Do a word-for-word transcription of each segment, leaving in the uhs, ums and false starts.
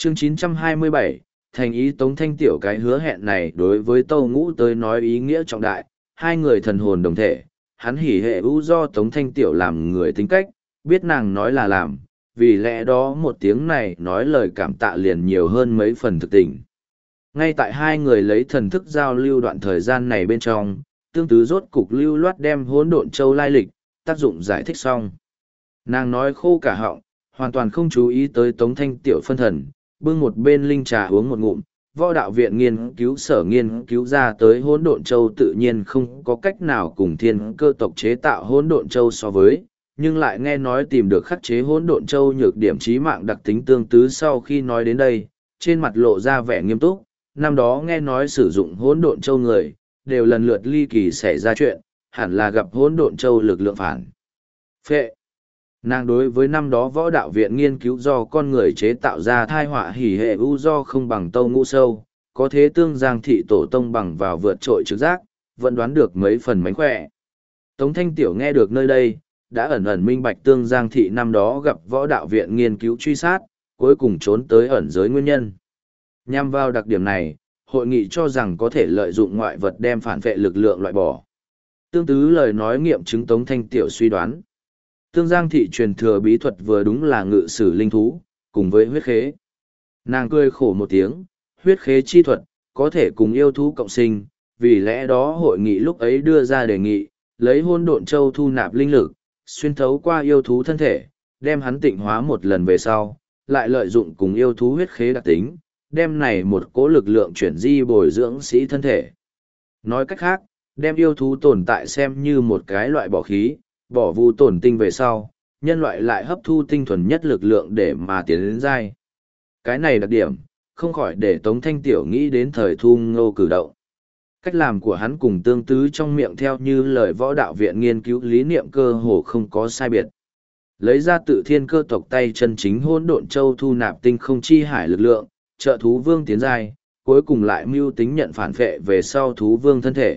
Chương chín trăm hai mươi bảy, thành ý Tống Thanh Tiểu. Cái hứa hẹn này đối với Tâu Ngũ tới nói ý nghĩa trọng đại, hai người thần hồn đồng thể, hắn hỉ hệ ưu do Tống Thanh Tiểu làm người tính cách, biết nàng nói là làm, vì lẽ đó một tiếng này nói lời cảm tạ liền nhiều hơn mấy phần thực tình. Ngay tại hai người lấy thần thức giao lưu đoạn thời gian này bên trong, Tương Tứ rốt cục lưu loát đem Hỗn Độn Châu lai lịch, tác dụng giải thích xong. Nàng nói khô cả họng, hoàn toàn không chú ý tới Tống Thanh Tiểu phân thần, bưng một bên linh trà uống một ngụm. Võ đạo viện nghiên cứu sở nghiên cứu ra tới Hỗn Độn Châu tự nhiên không có cách nào cùng thiên cơ tộc chế tạo Hỗn Độn Châu so với, nhưng lại nghe nói tìm được khắc chế Hỗn Độn Châu nhược điểm chí mạng đặc tính. Tương Tứ sau khi nói đến đây, trên mặt lộ ra vẻ nghiêm túc. Năm đó nghe nói sử dụng Hỗn Độn Châu người, đều lần lượt ly kỳ xảy ra chuyện, hẳn là gặp Hỗn Độn Châu lực lượng phản phệ. Nàng đối với năm đó võ đạo viện nghiên cứu do con người chế tạo ra thai họa hỉ hệ u do không bằng Tâu Ngũ sâu, có thế Tương Giang thị tổ tông bằng vào vượt trội trực giác, vẫn đoán được mấy phần mánh khỏe. Tống Thanh Tiểu nghe được nơi đây, đã ẩn ẩn minh bạch Tương Giang thị năm đó gặp võ đạo viện nghiên cứu truy sát, cuối cùng trốn tới ẩn giới nguyên nhân. Nhằm vào đặc điểm này, hội nghị cho rằng có thể lợi dụng ngoại vật đem phản vệ lực lượng loại bỏ. Tương Tứ lời nói nghiệm chứng Tống Thanh Tiểu suy đoán. Tương Giang thị truyền thừa bí thuật vừa đúng là ngự sử linh thú, cùng với huyết khế. Nàng cười khổ một tiếng, huyết khế chi thuật, có thể cùng yêu thú cộng sinh, vì lẽ đó hội nghị lúc ấy đưa ra đề nghị, lấy Hỗn Độn Châu thu nạp linh lực, xuyên thấu qua yêu thú thân thể, đem hắn tịnh hóa một lần về sau, lại lợi dụng cùng yêu thú huyết khế đặc tính, đem này một cỗ lực lượng chuyển di bồi dưỡng sĩ thân thể. Nói cách khác, đem yêu thú tồn tại xem như một cái loại bỏ khí, bỏ vu tổn tinh về sau, nhân loại lại hấp thu tinh thuần nhất lực lượng để mà tiến đến giai. Cái này đặc điểm, không khỏi để Tống Thanh Tiểu nghĩ đến thời Thu Ngô cử động. Cách làm của hắn cùng Tương Tứ trong miệng theo như lời võ đạo viện nghiên cứu lý niệm cơ hồ không có sai biệt. Lấy ra tự thiên cơ tộc tay chân chính Hỗn Độn Châu thu nạp tinh không chi hải lực lượng, trợ thú vương tiến giai, cuối cùng lại mưu tính nhận phản phệ về sau thú vương thân thể.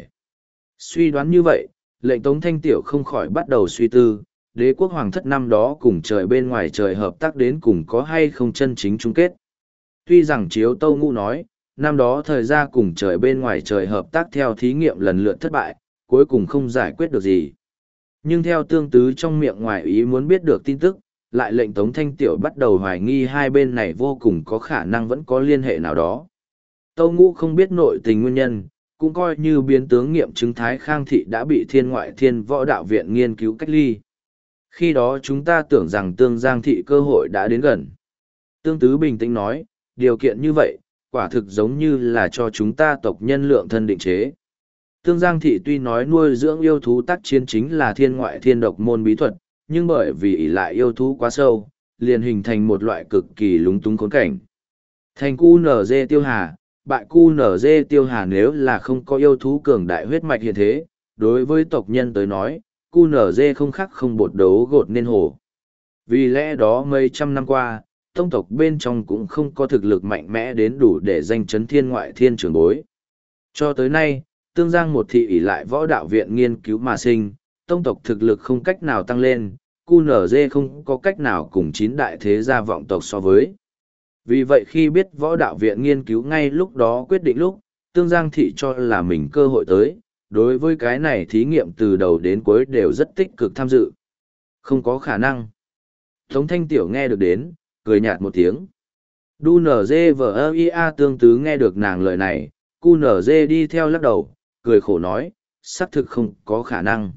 Suy đoán như vậy, lệnh Tống Thanh Tiểu không khỏi bắt đầu suy tư, đế quốc hoàng thất năm đó cùng trời bên ngoài trời hợp tác đến cùng có hay không chân chính chung kết. Tuy rằng Chiếu Tâu Ngũ nói, năm đó thời gian cùng trời bên ngoài trời hợp tác theo thí nghiệm lần lượt thất bại, cuối cùng không giải quyết được gì. Nhưng theo Tương Tứ trong miệng ngoài ý muốn biết được tin tức, lại lệnh Tống Thanh Tiểu bắt đầu hoài nghi hai bên này vô cùng có khả năng vẫn có liên hệ nào đó. Tâu Ngũ không biết nội tình nguyên nhân, cũng coi như biến tướng nghiệm chứng Thái Khang thị đã bị thiên ngoại thiên võ đạo viện nghiên cứu cách ly. Khi đó chúng ta tưởng rằng Tương Giang thị cơ hội đã đến gần. Tương Tứ bình tĩnh nói, điều kiện như vậy, quả thực giống như là cho chúng ta tộc nhân lượng thân định chế. Tương Giang thị tuy nói nuôi dưỡng yêu thú tác chiến chính là thiên ngoại thiên độc môn bí thuật, nhưng bởi vì ỷ lại yêu thú quá sâu, liền hình thành một loại cực kỳ lúng túng khốn cảnh. Thành cu nở dê tiêu hà, bại cu nở dê tiêu hà nếu là không có yêu thú cường đại huyết mạch hiện thế, đối với tộc nhân tới nói, cu nở dê không khác không bột đấu gột nên hổ. Vì lẽ đó mấy trăm năm qua, tông tộc bên trong cũng không có thực lực mạnh mẽ đến đủ để danh chấn thiên ngoại thiên trường bối. Cho tới nay, Tương Giang một thị ỷ lại võ đạo viện nghiên cứu mà sinh, tông tộc thực lực không cách nào tăng lên, cu nở dê không có cách nào cùng chín đại thế gia vọng tộc so với. Vì vậy khi biết võ đạo viện nghiên cứu ngay lúc đó quyết định lúc, Tương Giang thị cho là mình cơ hội tới, đối với cái này thí nghiệm từ đầu đến cuối đều rất tích cực tham dự. Không có khả năng. Tống Thanh Tiểu nghe được đến, cười nhạt một tiếng. Đu nở dê vờ ơ ia Tương Tứ nghe được nàng lời này, cu nở dê đi theo lắc đầu, cười khổ nói, xác thực không có khả năng.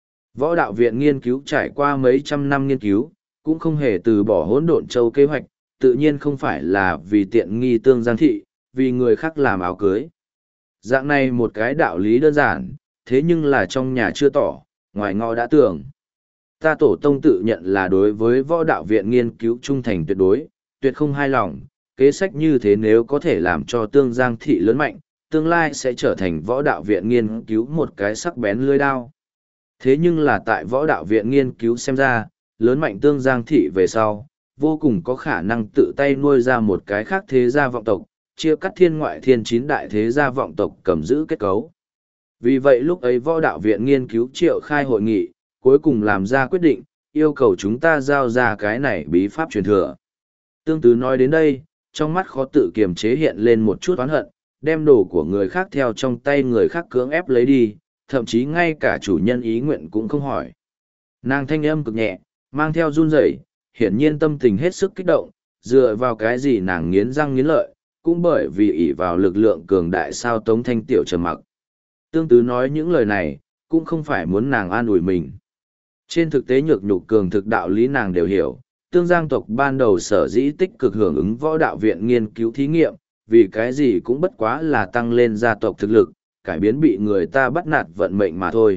Võ đạo viện nghiên cứu trải qua mấy trăm năm nghiên cứu, cũng không hề từ bỏ Hỗn Độn Châu kế hoạch, tự nhiên không phải là vì tiện nghi Tương Giang thị, vì người khác làm áo cưới. Dạng này một cái đạo lý đơn giản, thế nhưng là trong nhà chưa tỏ, ngoài ngõ đã tưởng. Ta tổ tông tự nhận là đối với võ đạo viện nghiên cứu trung thành tuyệt đối, tuyệt không hài lòng, kế sách như thế nếu có thể làm cho Tương Giang thị lớn mạnh, tương lai sẽ trở thành võ đạo viện nghiên cứu một cái sắc bén lưỡi đao. Thế nhưng là tại võ đạo viện nghiên cứu xem ra, lớn mạnh Tương Giang thị về sau, vô cùng có khả năng tự tay nuôi ra một cái khác thế gia vọng tộc, chia cắt thiên ngoại thiên chín đại thế gia vọng tộc cầm giữ kết cấu. Vì vậy lúc ấy võ đạo viện nghiên cứu triệu khai hội nghị, cuối cùng làm ra quyết định, yêu cầu chúng ta giao ra cái này bí pháp truyền thừa. Tương Tứ nói đến đây, trong mắt khó tự kiềm chế hiện lên một chút oán hận, đem đồ của người khác theo trong tay người khác cưỡng ép lấy đi, thậm chí ngay cả chủ nhân ý nguyện cũng không hỏi. Nàng thanh âm cực nhẹ, mang theo run rẩy, hiển nhiên tâm tình hết sức kích động, dựa vào cái gì nàng nghiến răng nghiến lợi, cũng bởi vì ỷ vào lực lượng cường đại sao Tống Thanh Tiểu trầm mặc. Tương Tứ nói những lời này, cũng không phải muốn nàng an ủi mình. Trên thực tế nhược nhục cường thực đạo lý nàng đều hiểu, Tương Giang tộc ban đầu sở dĩ tích cực hưởng ứng võ đạo viện nghiên cứu thí nghiệm, vì cái gì cũng bất quá là tăng lên gia tộc thực lực, cải biến bị người ta bắt nạt vận mệnh mà thôi.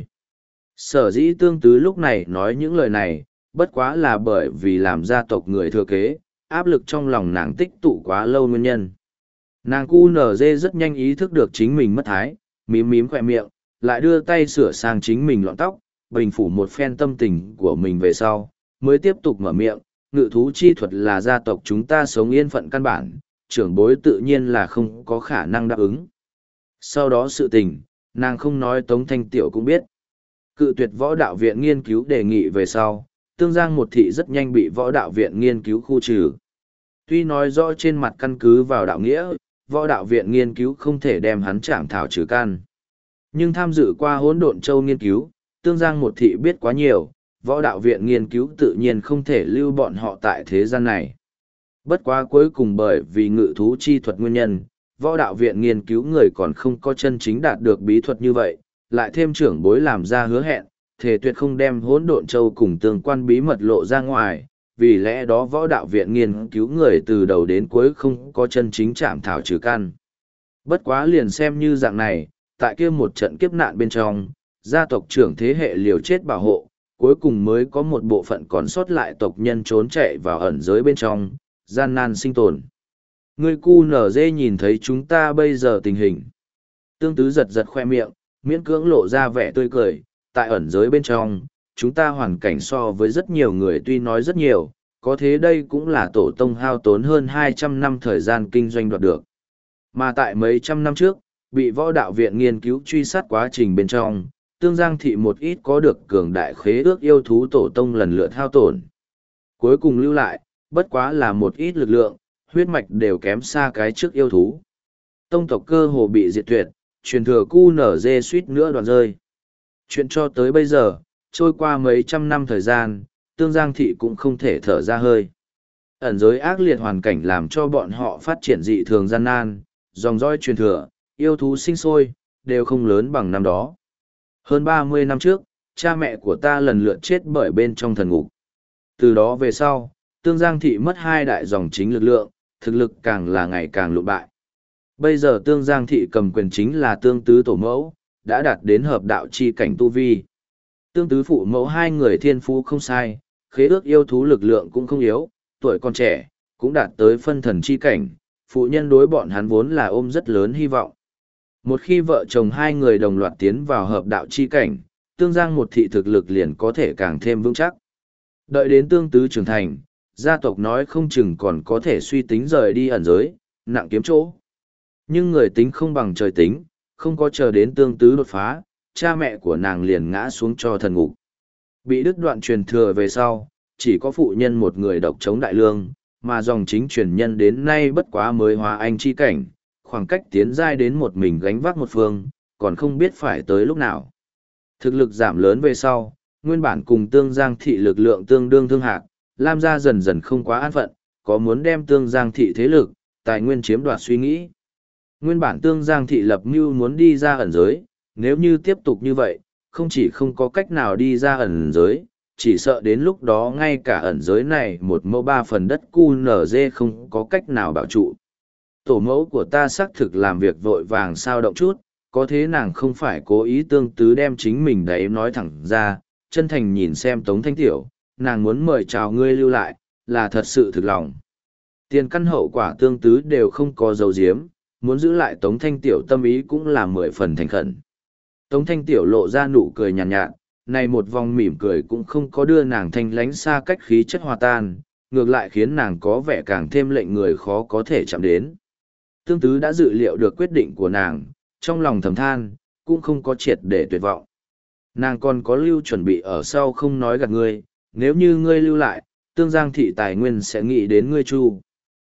Sở dĩ Tương Tứ lúc này nói những lời này, bất quá là bởi vì làm gia tộc người thừa kế, áp lực trong lòng nàng tích tụ quá lâu nguyên nhân. Nàng cu nở dê rất nhanh ý thức được chính mình mất thái, mím mím khỏe miệng, lại đưa tay sửa sang chính mình lọn tóc, bình phủ một phen tâm tình của mình về sau, mới tiếp tục mở miệng, ngự thú chi thuật là gia tộc chúng ta sống yên phận căn bản, trưởng bối tự nhiên là không có khả năng đáp ứng. Sau đó sự tình, nàng không nói Tống Thanh Tiểu cũng biết. Cự tuyệt võ đạo viện nghiên cứu đề nghị về sau, Tương Giang một thị rất nhanh bị võ đạo viện nghiên cứu khu trừ. Tuy nói rõ trên mặt căn cứ vào đạo nghĩa, võ đạo viện nghiên cứu không thể đem hắn trảm thảo trừ căn. Nhưng tham dự qua hỗn độn châu nghiên cứu, Tương Giang một thị biết quá nhiều, võ đạo viện nghiên cứu tự nhiên không thể lưu bọn họ tại thế gian này. Bất quá cuối cùng bởi vì ngự thú chi thuật nguyên nhân, võ đạo viện nghiên cứu người còn không có chân chính đạt được bí thuật như vậy, lại thêm trưởng bối làm ra hứa hẹn, thể tuyệt không đem hỗn độn châu cùng tương quan bí mật lộ ra ngoài, vì lẽ đó võ đạo viện nghiên cứu người từ đầu đến cuối không có chân chính chạm thảo trừ căn. Bất quá liền xem như dạng này, tại kia một trận kiếp nạn bên trong, gia tộc trưởng thế hệ liều chết bảo hộ, cuối cùng mới có một bộ phận còn sót lại tộc nhân trốn chạy vào ẩn giới bên trong, gian nan sinh tồn. Ngươi cu nở dê nhìn thấy chúng ta bây giờ tình hình. Tương Tứ giật giật khoe miệng, miễn cưỡng lộ ra vẻ tươi cười, tại ẩn giới bên trong, chúng ta hoàn cảnh so với rất nhiều người tuy nói rất nhiều, có thế đây cũng là tổ tông hao tốn hơn hai trăm năm thời gian kinh doanh đoạt được. Mà tại mấy trăm năm trước, bị võ đạo viện nghiên cứu truy sát quá trình bên trong, Tương Giang thị một ít có được cường đại khế ước yêu thú tổ tông lần lượt hao tổn. Cuối cùng lưu lại, bất quá là một ít lực lượng, huyết mạch đều kém xa cái trước yêu thú. Tông tộc cơ hồ bị diệt tuyệt, truyền thừa cu nở dê suýt nữa đoạn rơi. Chuyện cho tới bây giờ, trôi qua mấy trăm năm thời gian, Tương Giang thị cũng không thể thở ra hơi. Ẩn giới ác liệt hoàn cảnh làm cho bọn họ phát triển dị thường gian nan, dòng dõi truyền thừa, yêu thú sinh sôi, đều không lớn bằng năm đó. Hơn ba mươi năm trước, cha mẹ của ta lần lượt chết bởi bên trong thần ngục. Từ đó về sau, Tương Giang thị mất hai đại dòng chính lực lượng, thực lực càng là ngày càng lụt bại. Bây giờ Tương Giang thị cầm quyền chính là Tương Tứ tổ mẫu, đã đạt đến hợp đạo chi cảnh tu vi. Tương Tứ phụ mẫu hai người thiên phú không sai, khế ước yêu thú lực lượng cũng không yếu, tuổi còn trẻ, cũng đạt tới phân thần chi cảnh, phụ nhân đối bọn hắn vốn là ôm rất lớn hy vọng. Một khi vợ chồng hai người đồng loạt tiến vào hợp đạo chi cảnh, Tương Giang một thị thực lực liền có thể càng thêm vững chắc. Đợi đến Tương Tứ trưởng thành, gia tộc nói không chừng còn có thể suy tính rời đi ẩn giới, nặng kiếm chỗ. Nhưng người tính không bằng trời tính, không có chờ đến Tương Tứ đột phá, cha mẹ của nàng liền ngã xuống cho thần ngục. Bị đứt đoạn truyền thừa về sau, chỉ có phụ nhân một người độc chống đại lương, mà dòng chính truyền nhân đến nay bất quá mới hóa anh chi cảnh, khoảng cách tiến giai đến một mình gánh vác một phương, còn không biết phải tới lúc nào. Thực lực giảm lớn về sau, nguyên bản cùng Tương Giang thị lực lượng tương đương thương hạc, Lam gia dần dần không quá an phận, có muốn đem Tương Giang thị thế lực, tài nguyên chiếm đoạt suy nghĩ. Nguyên bản Tương Giang thị lập mưu muốn đi ra ẩn giới, nếu như tiếp tục như vậy, không chỉ không có cách nào đi ra ẩn giới, chỉ sợ đến lúc đó ngay cả ẩn giới này một mẫu ba phần đất cu nở dê không có cách nào bảo trụ. Tổ mẫu của ta xác thực làm việc vội vàng sao động chút, có thế nàng không phải cố ý Tương Tứ đem chính mình đấy nói thẳng ra, chân thành nhìn xem Tống Thanh Tiểu, nàng muốn mời chào ngươi lưu lại, là thật sự thực lòng. Tiền căn hậu quả Tương Tứ đều không có dấu diếm, muốn giữ lại Tống Thanh Tiểu tâm ý cũng là mười phần thành khẩn. Tống Thanh Tiểu lộ ra nụ cười nhàn nhạt, nhạt, này một vòng mỉm cười cũng không có đưa nàng thanh lánh xa cách khí chất hòa tan, ngược lại khiến nàng có vẻ càng thêm lệnh người khó có thể chạm đến. Tương Tứ đã dự liệu được quyết định của nàng, trong lòng thầm than, cũng không có triệt để tuyệt vọng. Nàng còn có lưu chuẩn bị ở sau không nói gạt ngươi, nếu như ngươi lưu lại, Tương Giang thị tài nguyên sẽ nghĩ đến ngươi chu.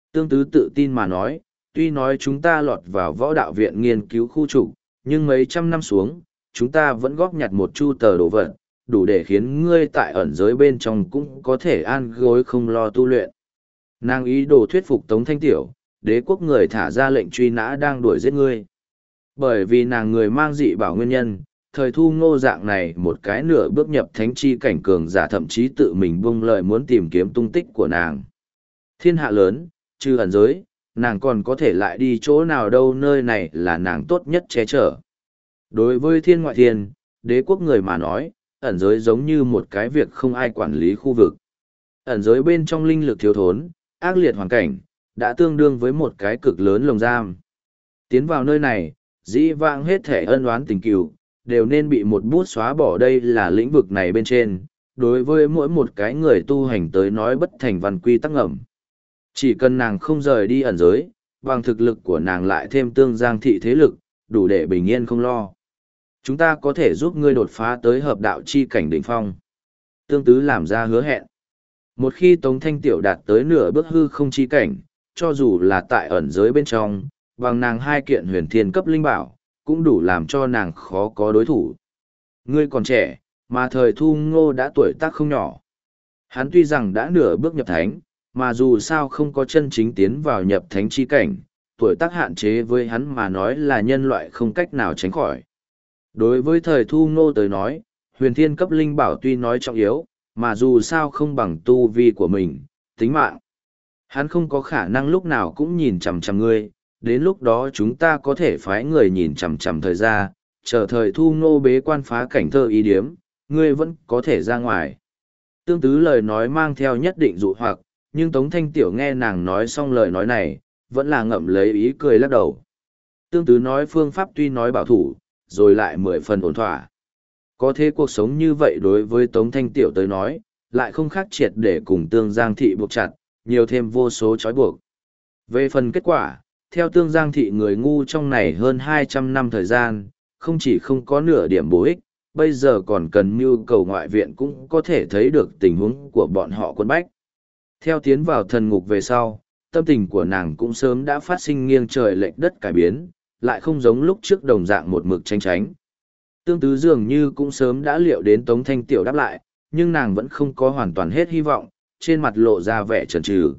Tương Tứ tự tin mà nói, tuy nói chúng ta lọt vào võ đạo viện nghiên cứu khu trục, nhưng mấy trăm năm xuống, chúng ta vẫn góp nhặt một chu tờ đồ vật, đủ để khiến ngươi tại ẩn giới bên trong cũng có thể an gối không lo tu luyện. Nàng ý đồ thuyết phục Tống Thanh Tiểu, đế quốc người thả ra lệnh truy nã đang đuổi giết ngươi. Bởi vì nàng người mang dị bảo nguyên nhân, thời Thu Ngô dạng này một cái nửa bước nhập thánh chi cảnh cường giả thậm chí tự mình buông lời muốn tìm kiếm tung tích của nàng. Thiên hạ lớn, trừ ẩn giới, nàng còn có thể lại đi chỗ nào đâu, nơi này là nàng tốt nhất che chở. Đối với thiên ngoại thiên, đế quốc người mà nói, ẩn giới giống như một cái việc không ai quản lý khu vực. Ẩn giới bên trong linh lực thiếu thốn, ác liệt hoàn cảnh, đã tương đương với một cái cực lớn lồng giam. Tiến vào nơi này, dĩ vãng hết thể ân oán tình cừu, đều nên bị một bút xóa bỏ, đây là lĩnh vực này bên trên, đối với mỗi một cái người tu hành tới nói bất thành văn quy tắc ngầm. Chỉ cần nàng không rời đi ẩn giới, bằng thực lực của nàng lại thêm tương giang thị thế lực, đủ để bình yên không lo. Chúng ta có thể giúp ngươi đột phá tới hợp đạo chi cảnh đỉnh phong. Tương Tứ làm ra hứa hẹn. Một khi Tống Thanh Tiểu đạt tới nửa bước hư không chi cảnh, cho dù là tại ẩn giới bên trong, bằng nàng hai kiện huyền thiên cấp linh bảo, cũng đủ làm cho nàng khó có đối thủ. Ngươi còn trẻ, mà thời Thu Ngô đã tuổi tác không nhỏ. Hắn tuy rằng đã nửa bước nhập thánh, mà dù sao không có chân chính tiến vào nhập thánh chi cảnh, tuổi tác hạn chế với hắn mà nói là nhân loại không cách nào tránh khỏi. Đối với thời Thu Ngô tới nói, huyền thiên cấp linh bảo tuy nói trọng yếu, mà dù sao không bằng tu vi của mình, tính mạng. Hắn không có khả năng lúc nào cũng nhìn chằm chằm ngươi, đến lúc đó chúng ta có thể phái người nhìn chằm chằm thời gian, chờ thời Thu Ngô bế quan phá cảnh thơ ý điếm, ngươi vẫn có thể ra ngoài. Tương Tứ lời nói mang theo nhất định dụ hoặc, nhưng Tống Thanh Tiểu nghe nàng nói xong lời nói này, vẫn là ngậm lấy ý cười lắc đầu. Tương Tứ nói phương pháp tuy nói bảo thủ, rồi lại mười phần ổn thỏa. Có thế cuộc sống như vậy đối với Tống Thanh Tiểu tới nói, lại không khác triệt để cùng Tương Giang Thị buộc chặt, nhiều thêm vô số trói buộc. Về phần kết quả, theo Tương Giang Thị người ngu trong này hơn hai trăm năm thời gian, không chỉ không có nửa điểm bổ ích, bây giờ còn cần mưu cầu ngoại viện cũng có thể thấy được tình huống của bọn họ quân bách. Theo tiến vào thần ngục về sau, tâm tình của nàng cũng sớm đã phát sinh nghiêng trời lệch đất cải biến, lại không giống lúc trước đồng dạng một mực tranh tránh. Tương Tứ dường như cũng sớm đã liệu đến Tống Thanh Tiểu đáp lại, nhưng nàng vẫn không có hoàn toàn hết hy vọng, trên mặt lộ ra vẻ chần chừ.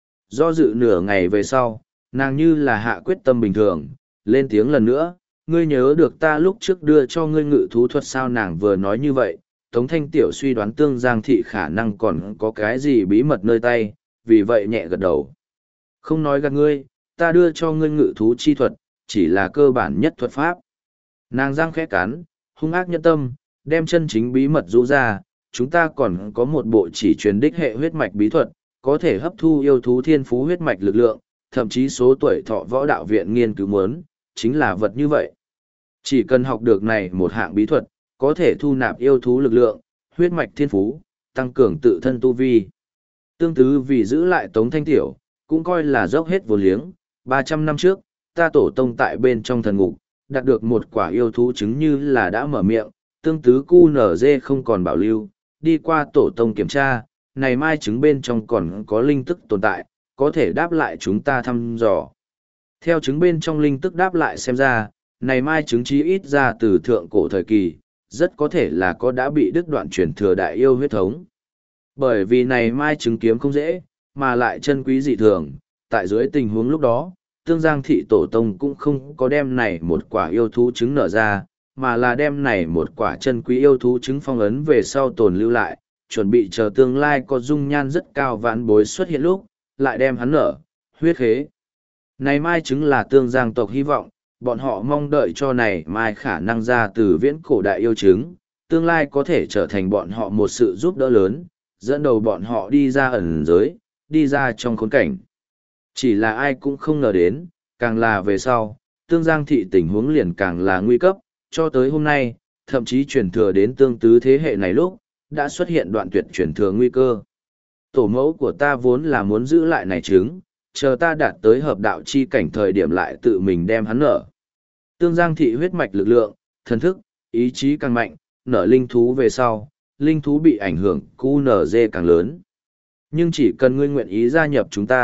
Do dự nửa ngày về sau, nàng như là hạ quyết tâm bình thường, lên tiếng lần nữa, ngươi nhớ được ta lúc trước đưa cho ngươi ngự thú thuật sao? Nàng vừa nói như vậy, Tống Thanh Tiểu suy đoán Tương Giang Thị khả năng còn có cái gì bí mật nơi tay, vì vậy nhẹ gật đầu. Không nói gạt ngươi, ta đưa cho ngươi ngự thú chi thuật, chỉ là cơ bản nhất thuật pháp. Nàng giang khẽ cắn, hung ác nhân tâm, đem chân chính bí mật rũ ra, chúng ta còn có một bộ chỉ truyền đích hệ huyết mạch bí thuật, có thể hấp thu yêu thú thiên phú huyết mạch lực lượng, thậm chí số tuổi thọ võ đạo viện nghiên cứu muốn, chính là vật như vậy. Chỉ cần học được này một hạng bí thuật, có thể thu nạp yêu thú lực lượng, huyết mạch thiên phú, tăng cường tự thân tu vi. Tương Tứ vì giữ lại Tống Thanh Tiểu, cũng coi là dốc hết vốn liếng, ba trăm năm trước, ta tổ tông tại bên trong thần ngục, đạt được một quả yêu thú chứng như là đã mở miệng, Tương Tứ cu nở dê không còn bảo lưu, đi qua tổ tông kiểm tra, này mai trứng bên trong còn có linh tức tồn tại, có thể đáp lại chúng ta thăm dò. Theo trứng bên trong linh tức đáp lại xem ra, này mai trứng chí ít ra từ thượng cổ thời kỳ, rất có thể là có đã bị đứt đoạn truyền thừa đại yêu huyết thống. Bởi vì này mai trứng kiếm không dễ, mà lại chân quý dị thường, tại dưới tình huống lúc đó, Tương Giang Thị tổ tông cũng không có đem này một quả yêu thú trứng nở ra, mà là đem này một quả chân quý yêu thú trứng phong ấn về sau tồn lưu lại, chuẩn bị chờ tương lai có dung nhan rất cao vãn bối xuất hiện lúc, lại đem hắn nở, huyết khế. Này mai trứng là Tương Giang tộc hy vọng, bọn họ mong đợi cho này mai khả năng ra từ viễn cổ đại yêu trứng, tương lai có thể trở thành bọn họ một sự giúp đỡ lớn, dẫn đầu bọn họ đi ra ẩn giới, đi ra trong khốn cảnh. Chỉ là ai cũng không ngờ đến, càng là về sau, Tương Giang Thị tình huống liền càng là nguy cấp, cho tới hôm nay, thậm chí truyền thừa đến Tương Tứ thế hệ này lúc, đã xuất hiện đoạn tuyệt truyền thừa nguy cơ. Tổ mẫu của ta vốn là muốn giữ lại này trứng, chờ ta đạt tới hợp đạo chi cảnh thời điểm lại tự mình đem hắn nở. Tương Giang Thị huyết mạch lực lượng, thần thức, ý chí càng mạnh, nở linh thú về sau, linh thú bị ảnh hưởng cu nở dê càng lớn. Nhưng chỉ cần ngươi nguyện ý gia nhập chúng ta,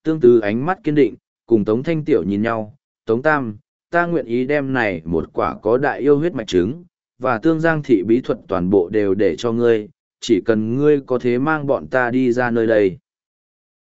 tương tư ánh mắt kiên định, cùng Tống Thanh Tiểu nhìn nhau, Tống Tam, ta nguyện ý đem này một quả có đại yêu huyết mạch trứng, và tương giang thị bí thuật toàn bộ đều để cho ngươi, chỉ cần ngươi có thế mang bọn ta đi ra nơi đây.